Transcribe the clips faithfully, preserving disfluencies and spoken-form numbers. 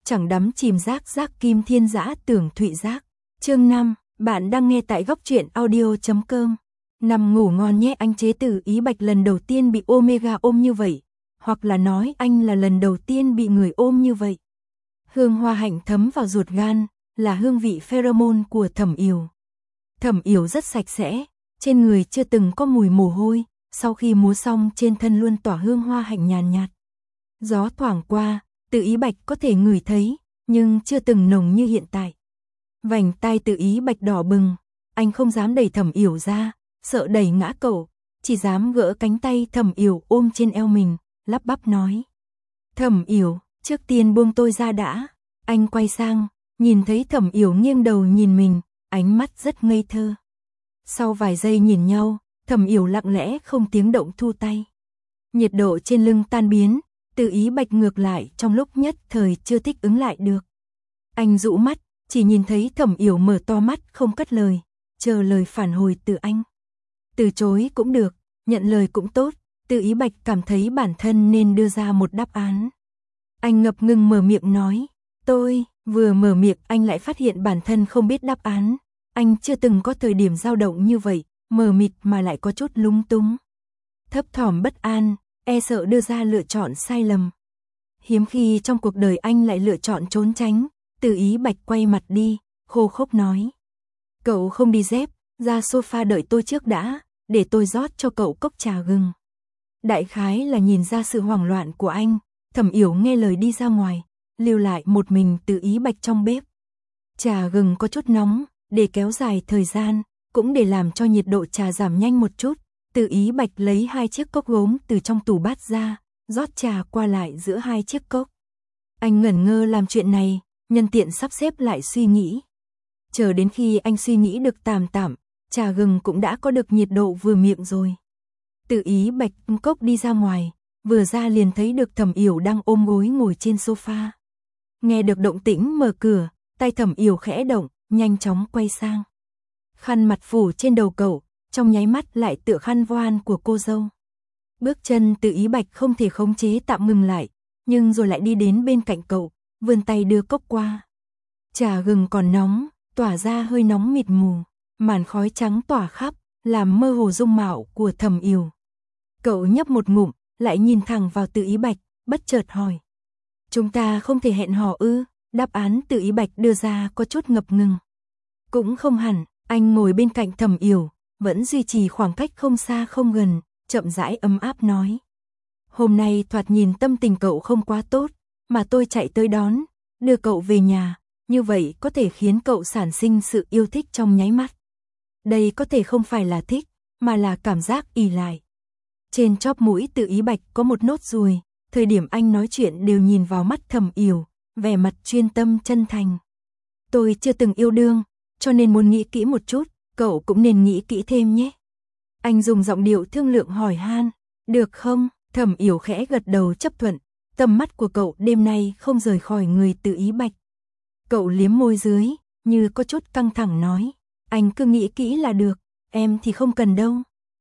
chẳng đắm chìm giác giác kim thiên dã tưởng thụy giác. Chương năm, bạn đang nghe tại góc truyện audio chấm com. Nằm ngủ ngon nhé. Anh chế Từ Ý Bạch lần đầu tiên bị Omega ôm như vậy, hoặc là nói anh là lần đầu tiên bị người ôm như vậy. Hương hoa hạnh thấm vào ruột gan, là hương vị pheromone của Thẩm Yểu. Thẩm Yểu rất sạch sẽ, trên người chưa từng có mùi mồ hôi, sau khi múa xong trên thân luôn tỏa hương hoa hạnh nhàn nhạt, nhạt. Gió thoảng qua, Từ Ý Bạch có thể ngửi thấy, nhưng chưa từng nồng như hiện tại. Vành tai Từ Ý Bạch đỏ bừng, anh không dám đẩy Thẩm Yểu ra, sợ đẩy ngã cậu, chỉ dám gỡ cánh tay Thẩm Yểu ôm trên eo mình, lắp bắp nói. Thẩm Yểu, trước tiên buông tôi ra đã. Anh quay sang, nhìn thấy Thẩm Yểu nghiêng đầu nhìn mình, ánh mắt rất ngây thơ. Sau vài giây nhìn nhau, Thẩm Yểu lặng lẽ không tiếng động thu tay. Nhiệt độ trên lưng tan biến, Từ Ý Bạch ngược lại trong lúc nhất thời chưa thích ứng lại được. Anh dụ mắt, chỉ nhìn thấy Thẩm Yểu mở to mắt không cất lời, chờ lời phản hồi từ anh. Từ chối cũng được, nhận lời cũng tốt, Từ Ý Bạch cảm thấy bản thân nên đưa ra một đáp án. Anh ngập ngừng mở miệng nói, tôi, vừa mở miệng anh lại phát hiện bản thân không biết đáp án. Anh chưa từng có thời điểm dao động như vậy, mờ mịt mà lại có chút lung túng. Thấp thỏm bất an, e sợ đưa ra lựa chọn sai lầm. Hiếm khi trong cuộc đời anh lại lựa chọn trốn tránh, Từ Ý Bạch quay mặt đi, khô khốc nói. Cậu không đi dép, ra sofa đợi tôi trước đã, để tôi rót cho cậu cốc trà gừng. Đại khái là nhìn ra sự hoảng loạn của anh, Thẩm Yểu nghe lời đi ra ngoài, lưu lại một mình Từ Ý Bạch trong bếp. Trà gừng có chút nóng, để kéo dài thời gian, cũng để làm cho nhiệt độ trà giảm nhanh một chút. Từ Ý Bạch lấy hai chiếc cốc gốm từ trong tủ bát ra, rót trà qua lại giữa hai chiếc cốc. Anh ngẩn ngơ làm chuyện này, nhân tiện sắp xếp lại suy nghĩ. Chờ đến khi anh suy nghĩ được tạm tạm, trà gừng cũng đã có được nhiệt độ vừa miệng rồi. Từ Ý Bạch cốc đi ra ngoài, vừa ra liền thấy được Thẩm Yểu đang ôm gối ngồi trên sofa. Nghe được động tĩnh mở cửa, tay Thẩm Yểu khẽ động, nhanh chóng quay sang. Khăn mặt phủ trên đầu cậu, trong nháy mắt lại tựa khăn voan của cô dâu. Bước chân Từ Ý Bạch không thể khống chế tạm ngừng lại, nhưng rồi lại đi đến bên cạnh cậu, vươn tay đưa cốc qua. Trà gừng còn nóng, tỏa ra hơi nóng mịt mù, màn khói trắng tỏa khắp, làm mơ hồ dung mạo của Thẩm Yểu. Cậu nhấp một ngụm, lại nhìn thẳng vào Từ Ý Bạch, bất chợt hỏi. Chúng ta không thể hẹn hò ư? Đáp án Từ Ý Bạch đưa ra có chút ngập ngừng. Cũng không hẳn, anh ngồi bên cạnh Thẩm Yểu, vẫn duy trì khoảng cách không xa không gần, chậm rãi ấm áp nói. Hôm nay thoạt nhìn tâm tình cậu không quá tốt, mà tôi chạy tới đón, đưa cậu về nhà, như vậy có thể khiến cậu sản sinh sự yêu thích trong nháy mắt. Đây có thể không phải là thích, mà là cảm giác ỷ lại. Trên chóp mũi Từ Ý Bạch có một nốt ruồi, thời điểm anh nói chuyện đều nhìn vào mắt Thẩm Yểu, vẻ mặt chuyên tâm chân thành. Tôi chưa từng yêu đương, cho nên muốn nghĩ kỹ một chút, cậu cũng nên nghĩ kỹ thêm nhé. Anh dùng giọng điệu thương lượng hỏi han, được không? Thẩm Yểu khẽ gật đầu chấp thuận, tầm mắt của cậu đêm nay không rời khỏi người Từ Ý Bạch. Cậu liếm môi dưới, như có chút căng thẳng nói, anh cứ nghĩ kỹ là được, em thì không cần đâu.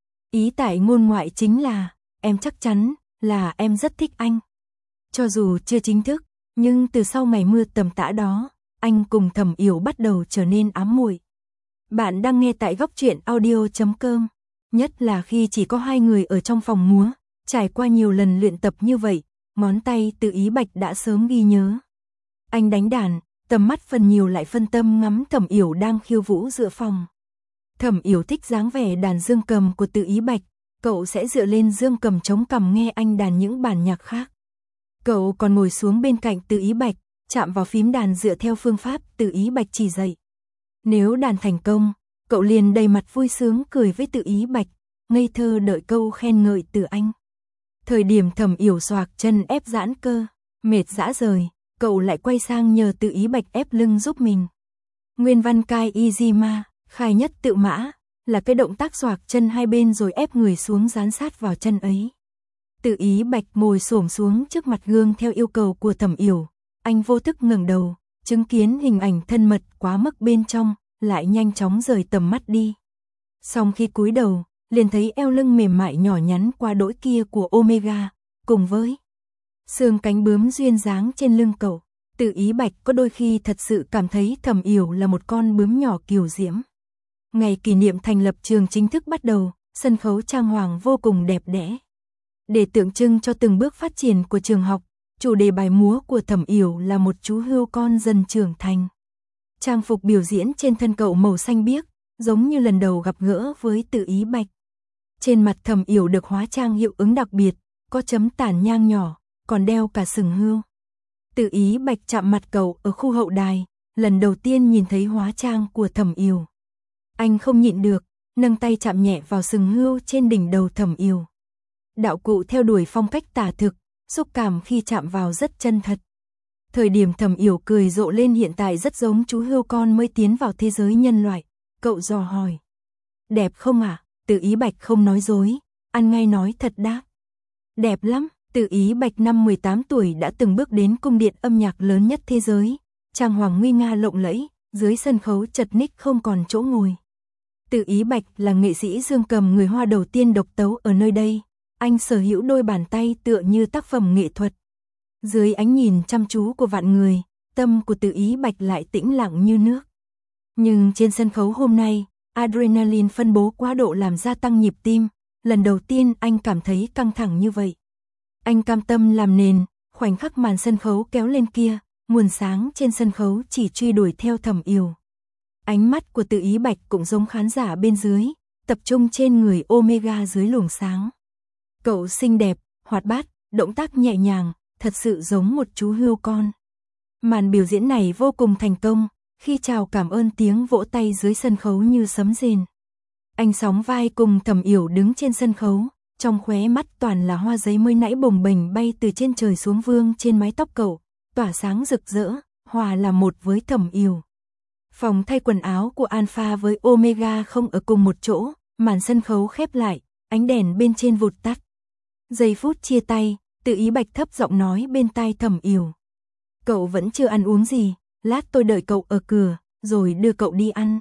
Ý tại ngôn ngoại chính là, em chắc chắn là em rất thích anh. Cho dù chưa chính thức, nhưng từ sau ngày mưa tầm tã đó, anh cùng Thẩm Yểu bắt đầu trở nên ám muội. Bạn đang nghe tại góc truyện audio chấm com. Nhất là khi chỉ có hai người ở trong phòng múa, trải qua nhiều lần luyện tập như vậy, ngón tay Từ Ý Bạch đã sớm ghi nhớ. Anh đánh đàn, tầm mắt phần nhiều lại phân tâm ngắm Thẩm Yểu đang khiêu vũ giữa phòng. Thẩm Yểu thích dáng vẻ đàn dương cầm của Từ Ý Bạch, cậu sẽ dựa lên dương cầm chống cằm nghe anh đàn những bản nhạc khác. Cậu còn ngồi xuống bên cạnh Từ Ý Bạch, chạm vào phím đàn dựa theo phương pháp Từ Ý Bạch chỉ dạy. Nếu đàn thành công, cậu liền đầy mặt vui sướng cười với Từ Ý Bạch, ngây thơ đợi câu khen ngợi từ anh. Thời điểm Thẩm Yểu xoạc chân ép giãn cơ, mệt rã rời, cậu lại quay sang nhờ Từ Ý Bạch ép lưng giúp mình. Nguyên văn Kai Izima, khai nhất tự mã, là cái động tác xoạc chân hai bên rồi ép người xuống dán sát vào chân ấy. Từ Ý Bạch ngồi xổm xuống trước mặt gương theo yêu cầu của Thẩm Yểu, anh vô thức ngẩng đầu, chứng kiến hình ảnh thân mật quá mức bên trong, lại nhanh chóng rời tầm mắt đi. Xong khi cúi đầu, liền thấy eo lưng mềm mại nhỏ nhắn qua đỗi kia của Omega, cùng với xương cánh bướm duyên dáng trên lưng cậu. Từ Ý Bạch có đôi khi thật sự cảm thấy Thẩm Yểu là một con bướm nhỏ kiều diễm. Ngày kỷ niệm thành lập trường chính thức bắt đầu, sân khấu trang hoàng vô cùng đẹp đẽ. Để tượng trưng cho từng bước phát triển của trường học, chủ đề bài múa của Thẩm Yểu là một chú hươu con dần trưởng thành. Trang phục biểu diễn trên thân cậu màu xanh biếc, giống như lần đầu gặp gỡ với Từ Ý Bạch. Trên mặt Thẩm Yểu được hóa trang hiệu ứng đặc biệt, có chấm tản nhang nhỏ, còn đeo cả sừng hươu. Từ Ý Bạch chạm mặt cậu ở khu hậu đài, lần đầu tiên nhìn thấy hóa trang của Thẩm Yểu. Anh không nhịn được, nâng tay chạm nhẹ vào sừng hươu trên đỉnh đầu Thẩm Yểu. Đạo cụ theo đuổi phong cách tả thực, xúc cảm khi chạm vào rất chân thật. Thời điểm Thẩm Yểu cười rộ lên hiện tại rất giống chú hươu con mới tiến vào thế giới nhân loại. Cậu dò hỏi. Đẹp không ạ? À? Từ Ý Bạch không nói dối, ăn ngay nói thật đáp. Đẹp lắm. Từ Ý Bạch năm mười tám tuổi đã từng bước đến cung điện âm nhạc lớn nhất thế giới. Trang hoàng nguy nga lộng lẫy, dưới sân khấu chật ních không còn chỗ ngồi. Từ Ý Bạch là nghệ sĩ dương cầm người Hoa đầu tiên độc tấu ở nơi đây. Anh sở hữu đôi bàn tay tựa như tác phẩm nghệ thuật. Dưới ánh nhìn chăm chú của vạn người, tâm của Từ Ý Bạch lại tĩnh lặng như nước. Nhưng trên sân khấu hôm nay, adrenaline phân bố quá độ làm gia tăng nhịp tim. Lần đầu tiên anh cảm thấy căng thẳng như vậy. Anh cam tâm làm nền, khoảnh khắc màn sân khấu kéo lên kia, nguồn sáng trên sân khấu chỉ truy đuổi theo Thẩm Yểu. Ánh mắt của Từ Ý Bạch cũng giống khán giả bên dưới, tập trung trên người Omega dưới luồng sáng. Cậu xinh đẹp, hoạt bát, động tác nhẹ nhàng, thật sự giống một chú hươu con. Màn biểu diễn này vô cùng thành công, khi chào cảm ơn tiếng vỗ tay dưới sân khấu như sấm rền. Anh sóng vai cùng Thẩm Yểu đứng trên sân khấu, trong khóe mắt toàn là hoa giấy mới nãy bồng bềnh bay từ trên trời xuống vương trên mái tóc cậu, tỏa sáng rực rỡ, hòa là một với Thẩm Yểu. Phòng thay quần áo của Alpha với Omega không ở cùng một chỗ, màn sân khấu khép lại, ánh đèn bên trên vụt tắt. Giây phút chia tay, Từ Ý Bạch thấp giọng nói bên tai Thẩm Yểu. Cậu vẫn chưa ăn uống gì, lát tôi đợi cậu ở cửa, rồi đưa cậu đi ăn.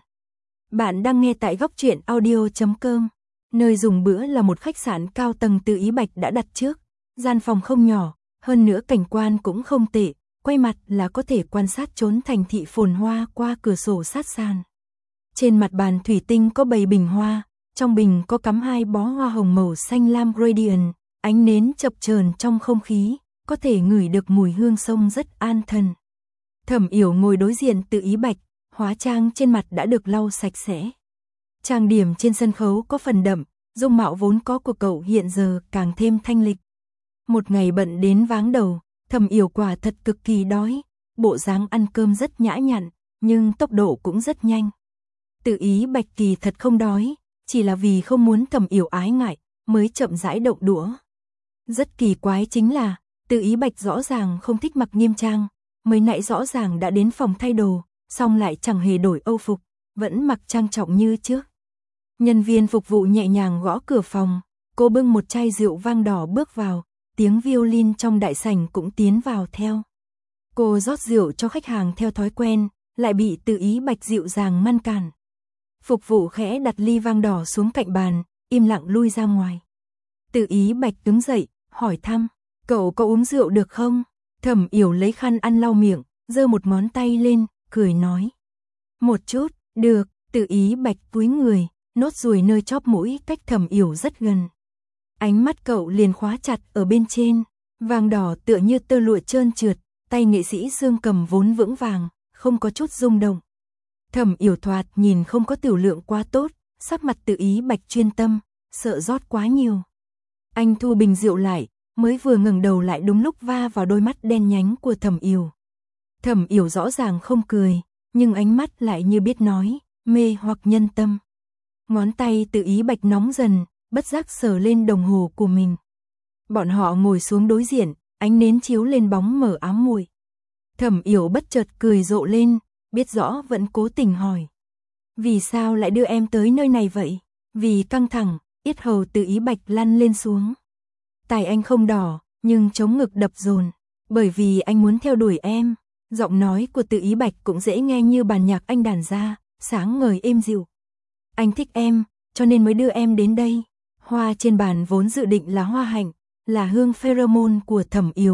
Bạn đang nghe tại góc truyện audio chấm com. Nơi dùng bữa là một khách sạn cao tầng Từ Ý Bạch đã đặt trước. Gian phòng không nhỏ, hơn nữa cảnh quan cũng không tệ, quay mặt là có thể quan sát chốn thành thị phồn hoa qua cửa sổ sát sàn. Trên mặt bàn thủy tinh có bầy bình hoa, trong bình có cắm hai bó hoa hồng màu xanh lam gradient, ánh nến chập chờn trong không khí, có thể ngửi được mùi hương sông rất an thần. Thẩm Yểu ngồi đối diện Từ Ý Bạch, hóa trang trên mặt đã được lau sạch sẽ. Trang điểm trên sân khấu có phần đậm, dung mạo vốn có của cậu hiện giờ càng thêm thanh lịch. Một ngày bận đến váng đầu, Thẩm Yểu quả thật cực kỳ đói, bộ dáng ăn cơm rất nhã nhặn, nhưng tốc độ cũng rất nhanh. Từ Ý Bạch kỳ thật không đói, chỉ là vì không muốn Thẩm Yểu ái ngại, mới chậm rãi động đũa. Rất kỳ quái chính là, Từ Ý Bạch rõ ràng không thích mặc nghiêm trang, mới nãy rõ ràng đã đến phòng thay đồ, xong lại chẳng hề đổi âu phục, vẫn mặc trang trọng như trước. Nhân viên phục vụ nhẹ nhàng gõ cửa phòng, cô bưng một chai rượu vang đỏ bước vào, tiếng violin trong đại sảnh cũng tiến vào theo. Cô rót rượu cho khách hàng theo thói quen, lại bị Từ Ý Bạch dịu dàng ngăn cản. Phục vụ khẽ đặt ly vang đỏ xuống cạnh bàn, im lặng lui ra ngoài. Từ Ý Bạch đứng dậy, hỏi thăm, cậu có uống rượu được không? Thẩm Yểu lấy khăn ăn lau miệng, giơ một ngón tay lên, cười nói. Một chút, được. Từ Ý Bạch cúi người, nốt ruồi nơi chóp mũi cách Thẩm Yểu rất gần. Ánh mắt cậu liền khóa chặt ở bên trên, vàng đỏ tựa như tơ lụa trơn trượt, tay nghệ sĩ dương cầm vốn vững vàng, không có chút rung động. Thẩm Yểu thoạt nhìn không có tiểu lượng quá tốt, sắc mặt Từ Ý Bạch chuyên tâm, sợ rót quá nhiều. Anh thu bình rượu lại, mới vừa ngẩng đầu lại đúng lúc va vào đôi mắt đen nhánh của Thẩm Yểu. Thẩm Yểu rõ ràng không cười, nhưng ánh mắt lại như biết nói, mê hoặc nhân tâm. Ngón tay Từ Ý Bạch nóng dần, bất giác sờ lên đồng hồ của mình. Bọn họ ngồi xuống đối diện, ánh nến chiếu lên bóng mờ ám muội. Thẩm Yểu bất chợt cười rộ lên, biết rõ vẫn cố tình hỏi. Vì sao lại đưa em tới nơi này vậy? Vì căng thẳng, yết hầu Từ Ý Bạch lăn lên xuống. Tai anh không đỏ, nhưng chống ngực đập dồn. Bởi vì anh muốn theo đuổi em. Giọng nói của Từ Ý Bạch cũng dễ nghe như bản nhạc anh đàn ra, sáng ngời êm dịu. Anh thích em, cho nên mới đưa em đến đây. Hoa trên bàn vốn dự định là hoa hạnh, là hương pheromone của Thẩm Yểu,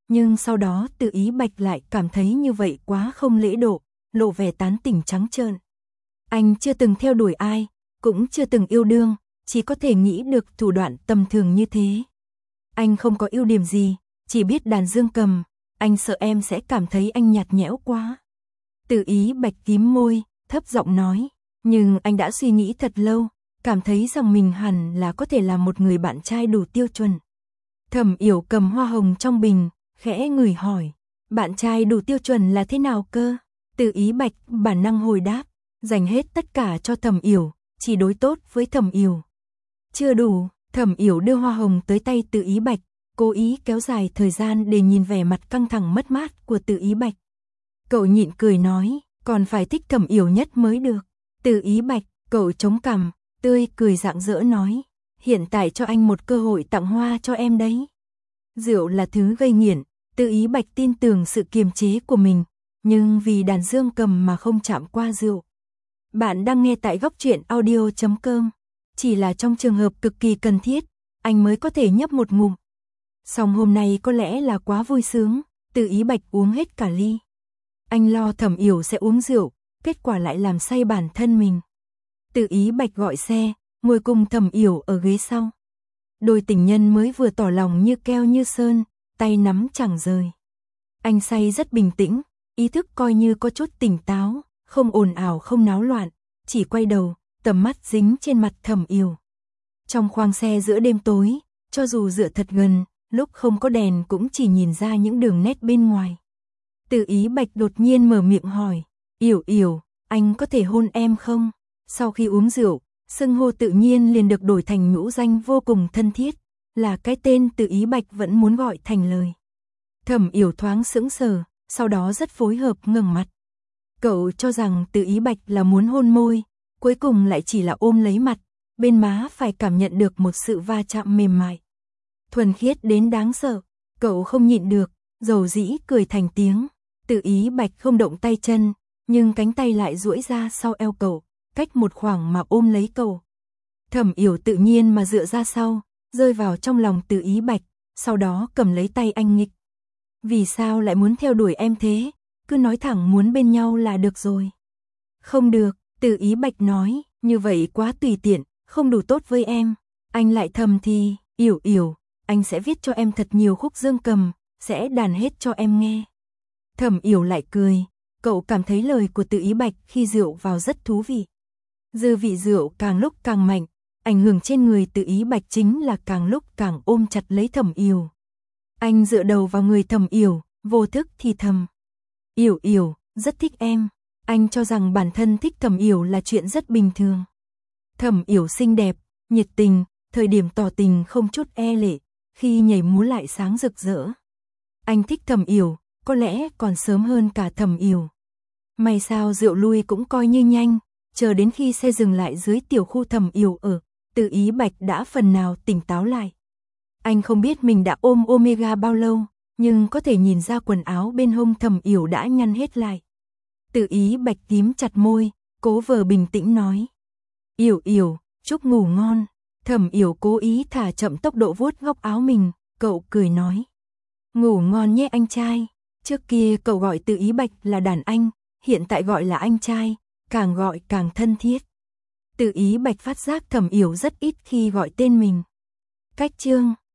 Nhưng sau đó Từ Ý Bạch lại cảm thấy như vậy quá không lễ độ, lộ vẻ tán tỉnh trắng trợn. Anh chưa từng theo đuổi ai, cũng chưa từng yêu đương, chỉ có thể nghĩ được thủ đoạn tầm thường như thế. Anh không có ưu điểm gì, chỉ biết đàn dương cầm, anh sợ em sẽ cảm thấy anh nhạt nhẽo quá. Từ Ý Bạch cím môi, thấp giọng nói, nhưng anh đã suy nghĩ thật lâu, cảm thấy rằng mình hẳn là có thể là một người bạn trai đủ tiêu chuẩn. Thẩm Yểu cầm hoa hồng trong bình, khẽ ngửi hỏi, bạn trai đủ tiêu chuẩn là thế nào cơ? Từ Ý Bạch bản năng hồi đáp, dành hết tất cả cho Thẩm Yểu, chỉ đối tốt với Thẩm Yểu. Chưa đủ, Thẩm Yểu đưa hoa hồng tới tay Từ Ý Bạch, cố ý kéo dài thời gian để nhìn vẻ mặt căng thẳng mất mát của Từ Ý Bạch. Cậu nhịn cười nói, còn phải thích Thẩm Yểu nhất mới được. Từ Ý Bạch, cậu chống cằm, tươi cười rạng rỡ nói, hiện tại cho anh một cơ hội tặng hoa cho em đấy. Rượu là thứ gây nghiện, Từ Ý Bạch tin tưởng sự kiềm chế của mình, nhưng vì đàn dương cầm mà không chạm qua rượu. Bạn đang nghe tại góc truyện audio chấm com, chỉ là trong trường hợp cực kỳ cần thiết, anh mới có thể nhấp một ngụm. Song hôm nay có lẽ là quá vui sướng, Từ Ý Bạch uống hết cả ly. Anh lo Thẩm Yểu sẽ uống rượu, kết quả lại làm say bản thân mình. Từ Ý Bạch gọi xe, ngồi cùng Thẩm Yểu ở ghế sau. Đôi tình nhân mới vừa tỏ lòng như keo như sơn, tay nắm chẳng rời. Anh say rất bình tĩnh, ý thức coi như có chút tỉnh táo, không ồn ào không náo loạn, chỉ quay đầu, tầm mắt dính trên mặt Thẩm Yểu. Trong khoang xe giữa đêm tối, cho dù dựa thật gần, lúc không có đèn cũng chỉ nhìn ra những đường nét bên ngoài. Từ Ý Bạch đột nhiên mở miệng hỏi, Yểu Yểu, anh có thể hôn em không? Sau khi uống rượu, xưng hô tự nhiên liền được đổi thành nhũ danh vô cùng thân thiết, là cái tên Từ Ý Bạch vẫn muốn gọi thành lời. Thẩm Yểu thoáng sững sờ, sau đó rất phối hợp ngẩng mặt. Cậu cho rằng Từ Ý Bạch là muốn hôn môi, cuối cùng lại chỉ là ôm lấy mặt, bên má phải cảm nhận được một sự va chạm mềm mại. Thuần khiết đến đáng sợ, cậu không nhịn được, dầu dĩ cười thành tiếng. Từ Ý Bạch không động tay chân, nhưng cánh tay lại duỗi ra sau eo cậu, cách một khoảng mà ôm lấy cậu. Thẩm Yểu tự nhiên mà dựa ra sau, rơi vào trong lòng Từ Ý Bạch, sau đó cầm lấy tay anh nghịch. Vì sao lại muốn theo đuổi em thế? Cứ nói thẳng muốn bên nhau là được rồi. Không được, Từ Ý Bạch nói, như vậy quá tùy tiện, không đủ tốt với em. Anh lại thầm thì, Yểu Yểu, anh sẽ viết cho em thật nhiều khúc dương cầm, sẽ đàn hết cho em nghe. Thẩm Yểu lại cười, cậu cảm thấy lời của Từ Ý Bạch khi rượu vào rất thú vị. Dư vị rượu càng lúc càng mạnh, ảnh hưởng trên người Từ Ý Bạch chính là càng lúc càng ôm chặt lấy Thẩm Yểu. Anh dựa đầu vào người Thẩm Yểu, vô thức thì thầm. Yểu Yểu, rất thích em. Anh cho rằng bản thân thích Thẩm Yểu là chuyện rất bình thường. Thẩm Yểu xinh đẹp, nhiệt tình, thời điểm tỏ tình không chút e lệ, khi nhảy múa lại sáng rực rỡ. Anh thích Thẩm Yểu, có lẽ còn sớm hơn cả Thẩm Yểu. May sao rượu lui cũng coi như nhanh, chờ đến khi xe dừng lại dưới tiểu khu Thẩm Yểu ở, Từ Ý Bạch đã phần nào tỉnh táo lại. Anh không biết mình đã ôm Omega bao lâu, nhưng có thể nhìn ra quần áo bên hông Thẩm Yểu đã nhăn hết lại. Từ Ý Bạch tím chặt môi, cố vờ bình tĩnh nói. Yểu Yểu, chúc ngủ ngon. Thẩm Yểu cố ý thả chậm tốc độ vuốt góc áo mình, cậu cười nói. Ngủ ngon nhé anh trai. Trước kia cậu gọi Từ Ý Bạch là đàn anh, hiện tại gọi là anh trai, càng gọi càng thân thiết. Từ Ý Bạch phát giác Thẩm Yểu rất ít khi gọi tên mình. Cách chương